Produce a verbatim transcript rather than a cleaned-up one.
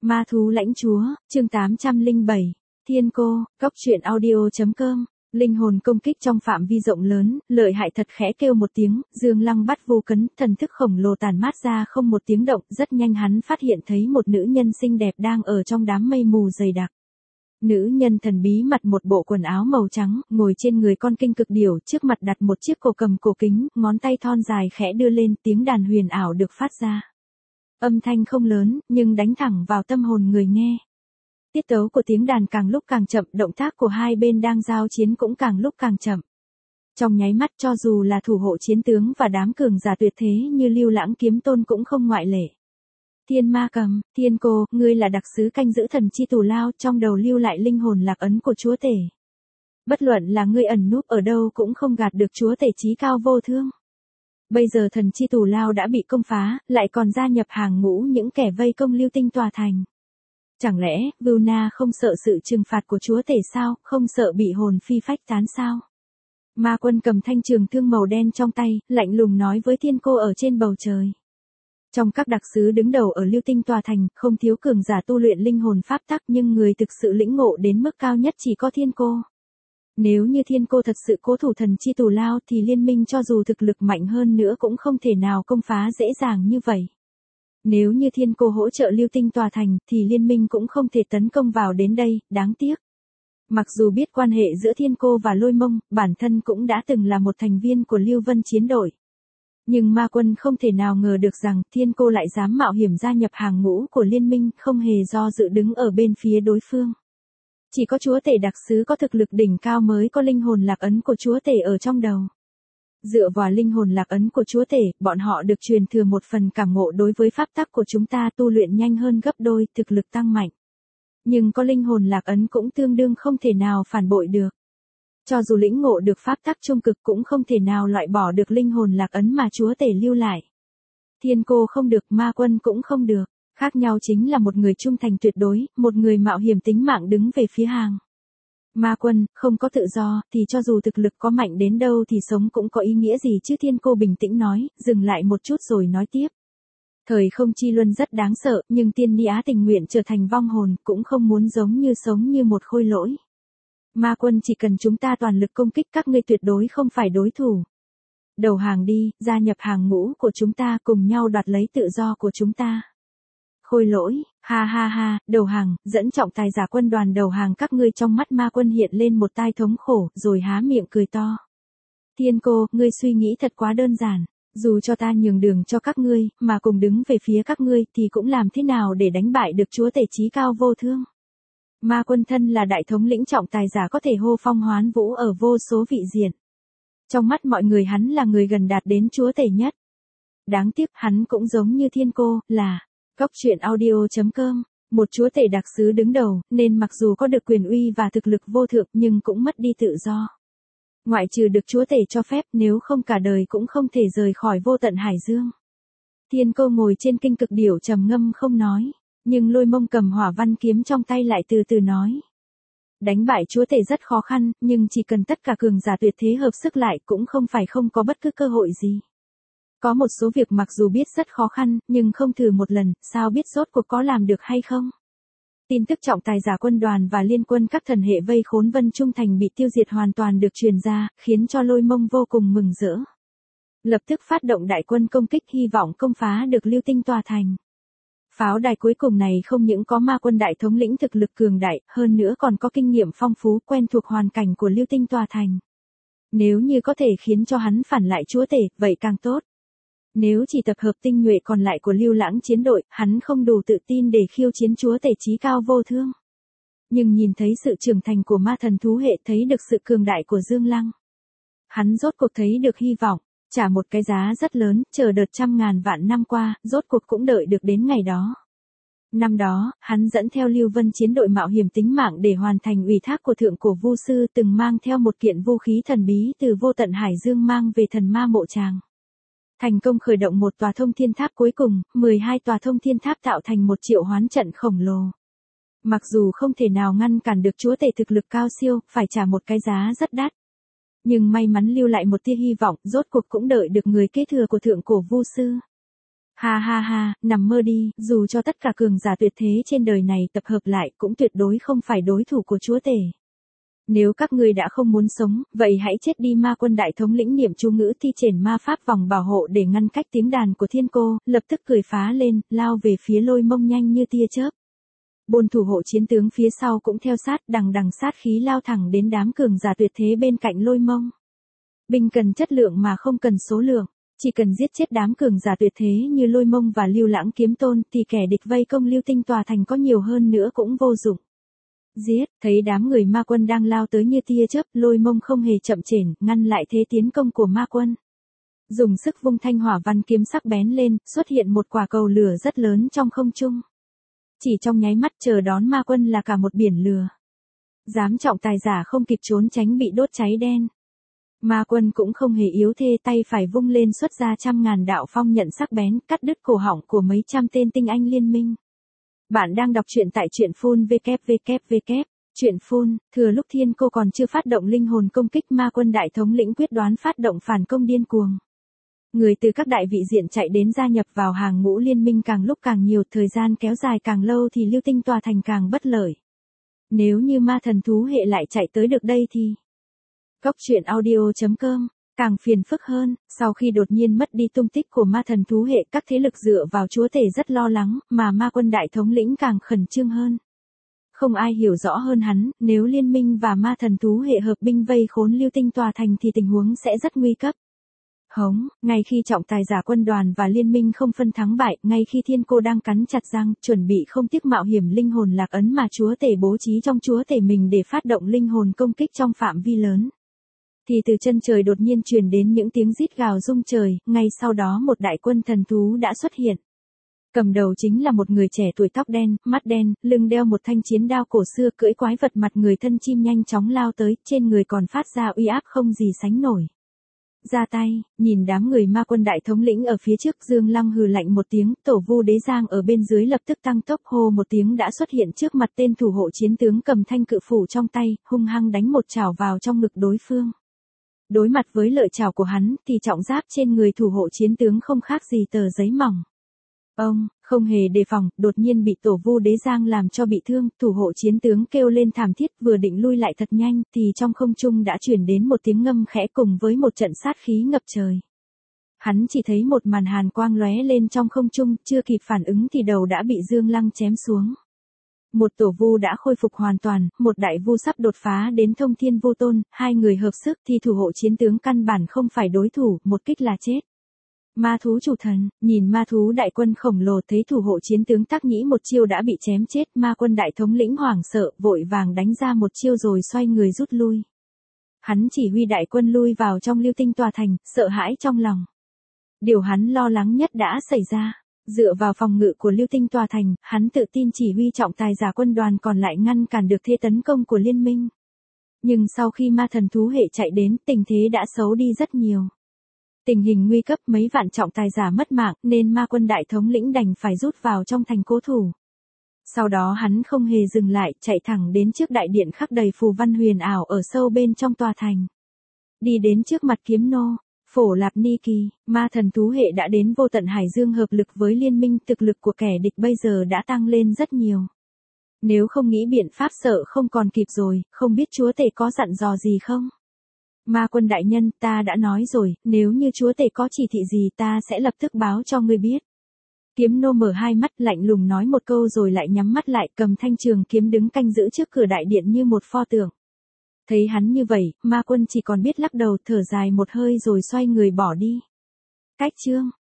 Ma thú lãnh chúa, chương tám trăm lẻ bảy, Thiên Cô, Cốc truyện audio.com, linh hồn công kích trong phạm vi rộng lớn, lợi hại thật khẽ kêu một tiếng, Dương Lăng bắt vô cấn, thần thức khổng lồ tàn mát ra không một tiếng động, rất nhanh hắn phát hiện thấy một nữ nhân xinh đẹp đang ở trong đám mây mù dày đặc. Nữ nhân thần bí mặc một bộ quần áo màu trắng, ngồi trên người con kinh cực điểu, trước mặt đặt một chiếc cổ cầm cổ kính, ngón tay thon dài khẽ đưa lên, tiếng đàn huyền ảo được phát ra. Âm thanh không lớn, nhưng đánh thẳng vào tâm hồn người nghe. Tiết tấu của tiếng đàn càng lúc càng chậm, động tác của hai bên đang giao chiến cũng càng lúc càng chậm. Trong nháy mắt cho dù là thủ hộ chiến tướng và đám cường giả tuyệt thế như Lưu Lãng Kiếm Tôn cũng không ngoại lệ. Thiên Ma Cầm, Thiên Cô, ngươi là đặc sứ canh giữ thần chi tù lao, trong đầu lưu lại linh hồn lạc ấn của chúa tể. Bất luận là ngươi ẩn núp ở đâu cũng không gạt được chúa tể chí cao vô thương. Bây giờ thần chi tù lao đã bị công phá, lại còn gia nhập hàng ngũ những kẻ vây công Lưu Tinh tòa thành. Chẳng lẽ, Vưu Na không sợ sự trừng phạt của chúa tể sao, không sợ bị hồn phi phách tán sao? Ma Quân cầm thanh trường thương màu đen trong tay, lạnh lùng nói với Thiên Cô ở trên bầu trời. Trong các đặc sứ đứng đầu ở Lưu Tinh tòa thành, không thiếu cường giả tu luyện linh hồn pháp tắc, nhưng người thực sự lĩnh ngộ đến mức cao nhất chỉ có Thiên Cô. Nếu như Thiên Cô thật sự cố thủ thần chi tù lao thì liên minh cho dù thực lực mạnh hơn nữa cũng không thể nào công phá dễ dàng như vậy. Nếu như Thiên Cô hỗ trợ Lưu Tinh tòa thành thì liên minh cũng không thể tấn công vào đến đây, đáng tiếc. Mặc dù biết quan hệ giữa Thiên Cô và Lôi Mông, bản thân cũng đã từng là một thành viên của Lưu Vân chiến đội. Nhưng Ma Quân không thể nào ngờ được rằng Thiên Cô lại dám mạo hiểm gia nhập hàng ngũ của liên minh, không hề do dự đứng ở bên phía đối phương. Chỉ có chúa tể đặc sứ có thực lực đỉnh cao mới có linh hồn lạc ấn của chúa tể ở trong đầu. Dựa vào linh hồn lạc ấn của chúa tể, bọn họ được truyền thừa một phần cảm ngộ đối với pháp tắc của chúng ta, tu luyện nhanh hơn gấp đôi, thực lực tăng mạnh. Nhưng có linh hồn lạc ấn cũng tương đương không thể nào phản bội được. Cho dù lĩnh ngộ được pháp tắc trung cực cũng không thể nào loại bỏ được linh hồn lạc ấn mà chúa tể lưu lại. Thiên Cô không được, Ma Quân cũng không được. Khác nhau chính là một người trung thành tuyệt đối, một người mạo hiểm tính mạng đứng về phía hàng. Ma Quân, không có tự do, thì cho dù thực lực có mạnh đến đâu thì sống cũng có ý nghĩa gì chứ? Thiên Cô bình tĩnh nói, dừng lại một chút rồi nói tiếp. Thời không chi luân rất đáng sợ, nhưng Tiên Ni Á tình nguyện trở thành vong hồn, cũng không muốn giống như sống như một khôi lỗi. Ma Quân, chỉ cần chúng ta toàn lực công kích các ngươi tuyệt đối không phải đối thủ. Đầu hàng đi, gia nhập hàng ngũ của chúng ta, cùng nhau đoạt lấy tự do của chúng ta. Khôi lỗi, ha ha ha, đầu hàng, dẫn trọng tài giả quân đoàn đầu hàng các ngươi. Trong mắt Ma Quân hiện lên một tai thống khổ, rồi há miệng cười to. Thiên Cô, ngươi suy nghĩ thật quá đơn giản. Dù cho ta nhường đường cho các ngươi, mà cùng đứng về phía các ngươi, thì cũng làm thế nào để đánh bại được chúa tể chí cao vô thương? Ma Quân thân là đại thống lĩnh trọng tài giả có thể hô phong hoán vũ ở vô số vị diện. Trong mắt mọi người hắn là người gần đạt đến chúa tể nhất. Đáng tiếc hắn cũng giống như Thiên Cô, là Cốc truyện audio.com, một chúa tể đặc sứ đứng đầu, nên mặc dù có được quyền uy và thực lực vô thượng nhưng cũng mất đi tự do. Ngoại trừ được chúa tể cho phép, nếu không cả đời cũng không thể rời khỏi vô tận hải dương. Thiên Cô ngồi trên kinh cực điểu trầm ngâm không nói, nhưng Lôi Mông cầm hỏa văn kiếm trong tay lại từ từ nói. Đánh bại chúa tể rất khó khăn, nhưng chỉ cần tất cả cường giả tuyệt thế hợp sức lại cũng không phải không có bất cứ cơ hội gì. Có một số việc mặc dù biết rất khó khăn, nhưng không thử một lần, sao biết rốt cuộc có làm được hay không? Tin tức trọng tài giả quân đoàn và liên quân các thần hệ vây khốn Vân Trung Thành bị tiêu diệt hoàn toàn được truyền ra, khiến cho Lôi Mông vô cùng mừng rỡ. Lập tức phát động đại quân công kích, hy vọng công phá được Lưu Tinh tòa thành. Pháo đài cuối cùng này không những có Ma Quân đại thống lĩnh thực lực cường đại, hơn nữa còn có kinh nghiệm phong phú, quen thuộc hoàn cảnh của Lưu Tinh tòa thành. Nếu như có thể khiến cho hắn phản lại chúa tể, vậy càng tốt. Nếu chỉ tập hợp tinh nhuệ còn lại của Lưu Lãng chiến đội, hắn không đủ tự tin để khiêu chiến chúa tể chí cao vô thương. Nhưng nhìn thấy sự trưởng thành của ma thần thú hệ, thấy được sự cường đại của Dương Lăng. Hắn rốt cuộc thấy được hy vọng, trả một cái giá rất lớn, chờ đợt trăm ngàn vạn năm qua, rốt cuộc cũng đợi được đến ngày đó. Năm đó, hắn dẫn theo Lưu Vân chiến đội mạo hiểm tính mạng để hoàn thành ủy thác của thượng cổ Vu sư, từng mang theo một kiện vũ khí thần bí từ vô tận hải dương mang về thần ma mộ tràng. Thành công khởi động một tòa thông thiên tháp, cuối cùng, mười hai tòa thông thiên tháp tạo thành một triệu hoán trận khổng lồ. Mặc dù không thể nào ngăn cản được chúa tể thực lực cao siêu, phải trả một cái giá rất đắt. Nhưng may mắn lưu lại một tia hy vọng, rốt cuộc cũng đợi được người kế thừa của thượng cổ Vu sư. Ha ha ha, nằm mơ đi, dù cho tất cả cường giả tuyệt thế trên đời này tập hợp lại cũng tuyệt đối không phải đối thủ của chúa tể. Nếu các ngươi đã không muốn sống, vậy hãy chết đi. Ma quân đại thống lĩnh niệm chú ngữ thi triển ma pháp vòng bảo hộ để ngăn cách tiếng đàn của thiên cô, lập tức cười phá lên, lao về phía Lôi Mông nhanh như tia chớp. Bôn thủ hộ chiến tướng phía sau cũng theo sát, đằng đằng sát khí lao thẳng đến đám cường giả tuyệt thế bên cạnh Lôi Mông. Binh cần chất lượng mà không cần số lượng, chỉ cần giết chết đám cường giả tuyệt thế như Lôi Mông và Lưu Lãng Kiếm Tôn thì kẻ địch vây công Lưu Tinh tòa thành có nhiều hơn nữa cũng vô dụng. Giết, thấy đám người ma quân đang lao tới như tia chớp, Lôi Mông không hề chậm chểnh, ngăn lại thế tiến công của ma quân. Dùng sức vung thanh hỏa văn kiếm sắc bén lên, xuất hiện một quả cầu lửa rất lớn trong không trung. Chỉ trong nháy mắt chờ đón ma quân là cả một biển lửa. Dám trọng tài giả không kịp trốn tránh bị đốt cháy đen. Ma quân cũng không hề yếu thê, tay phải vung lên xuất ra trăm ngàn đạo phong nhận sắc bén, cắt đứt cổ họng của mấy trăm tên tinh anh liên minh. Bạn đang đọc truyện tại truyện phun vê vê vê vê. Truyện phun, thừa lúc thiên cô còn chưa phát động linh hồn công kích, ma quân đại thống lĩnh quyết đoán phát động phản công điên cuồng. Người từ các đại vị diện chạy đến gia nhập vào hàng ngũ liên minh càng lúc càng nhiều, thời gian kéo dài càng lâu thì Lưu Tinh tòa thành càng bất lợi. Nếu như ma thần thú hệ lại chạy tới được đây thì... Cốc truyện audio chấm com càng phiền phức hơn, sau khi đột nhiên mất đi tung tích của ma thần thú hệ, các thế lực dựa vào chúa tể rất lo lắng, mà ma quân đại thống lĩnh càng khẩn trương hơn. Không ai hiểu rõ hơn hắn, nếu liên minh và ma thần thú hệ hợp binh vây khốn Lưu Tinh tòa thành thì tình huống sẽ rất nguy cấp. Hống, ngay khi trọng tài giả quân đoàn và liên minh không phân thắng bại, ngay khi thiên cô đang cắn chặt răng, chuẩn bị không tiếc mạo hiểm linh hồn lạc ấn mà chúa tể bố trí trong chúa tể mình để phát động linh hồn công kích trong phạm vi lớn, thì từ chân trời đột nhiên truyền đến những tiếng rít gào rung trời, ngay sau đó một đại quân thần thú đã xuất hiện. Cầm đầu chính là một người trẻ tuổi, tóc đen, mắt đen, lưng đeo một thanh chiến đao cổ xưa, cưỡi quái vật mặt người thân chim nhanh chóng lao tới, trên người còn phát ra uy áp không gì sánh nổi. Ra tay, nhìn đám người ma quân đại thống lĩnh ở phía trước, Dương Lăng hừ lạnh một tiếng, Tổ Vu Đế Giang ở bên dưới lập tức tăng tốc, hô một tiếng đã xuất hiện trước mặt tên thủ hộ chiến tướng cầm thanh cự phủ trong tay, hung hăng đánh một chảo vào trong ngực đối phương. Đối mặt với lợi chảo của hắn thì trọng giáp trên người thủ hộ chiến tướng không khác gì tờ giấy mỏng. Ông, không hề đề phòng, đột nhiên bị Tổ Vu Đế Giang làm cho bị thương, thủ hộ chiến tướng kêu lên thảm thiết, vừa định lui lại thật nhanh thì trong không trung đã chuyển đến một tiếng ngâm khẽ cùng với một trận sát khí ngập trời. Hắn chỉ thấy một màn hàn quang lóe lên trong không trung, chưa kịp phản ứng thì đầu đã bị Dương Lăng chém xuống. Một tổ vu đã khôi phục hoàn toàn, một đại vu sắp đột phá đến thông thiên vô tôn, hai người hợp sức thì thủ hộ chiến tướng căn bản không phải đối thủ, một kích là chết. Ma thú chủ thần, nhìn ma thú đại quân khổng lồ, thấy thủ hộ chiến tướng Tác Nhĩ một chiêu đã bị chém chết, ma quân đại thống lĩnh hoảng sợ, vội vàng đánh ra một chiêu rồi xoay người rút lui. Hắn chỉ huy đại quân lui vào trong Lưu Tinh tòa thành, sợ hãi trong lòng. Điều hắn lo lắng nhất đã xảy ra. Dựa vào phòng ngự của Lưu Tinh tòa thành, hắn tự tin chỉ huy trọng tài giả quân đoàn còn lại ngăn cản được thế tấn công của liên minh. Nhưng sau khi ma thần thú hệ chạy đến, tình thế đã xấu đi rất nhiều. Tình hình nguy cấp, mấy vạn trọng tài giả mất mạng, nên ma quân đại thống lĩnh đành phải rút vào trong thành cố thủ. Sau đó hắn không hề dừng lại, chạy thẳng đến trước đại điện khắc đầy phù văn huyền ảo ở sâu bên trong tòa thành. Đi đến trước mặt Kiếm Nô, Phổ Lạp Ni Kỳ, ma thần thú hệ đã đến vô tận hải dương hợp lực với liên minh, thực lực của kẻ địch bây giờ đã tăng lên rất nhiều. Nếu không nghĩ biện pháp sợ không còn kịp rồi, không biết chúa tể có dặn dò gì không? Ma quân đại nhân, ta đã nói rồi, nếu như chúa tể có chỉ thị gì ta sẽ lập tức báo cho ngươi biết. Kiếm Nô mở hai mắt lạnh lùng nói một câu rồi lại nhắm mắt lại, cầm thanh trường kiếm đứng canh giữ trước cửa đại điện như một pho tượng. Thấy hắn như vậy, ma quân chỉ còn biết lắc đầu thở dài một hơi rồi xoay người bỏ đi. Cách chương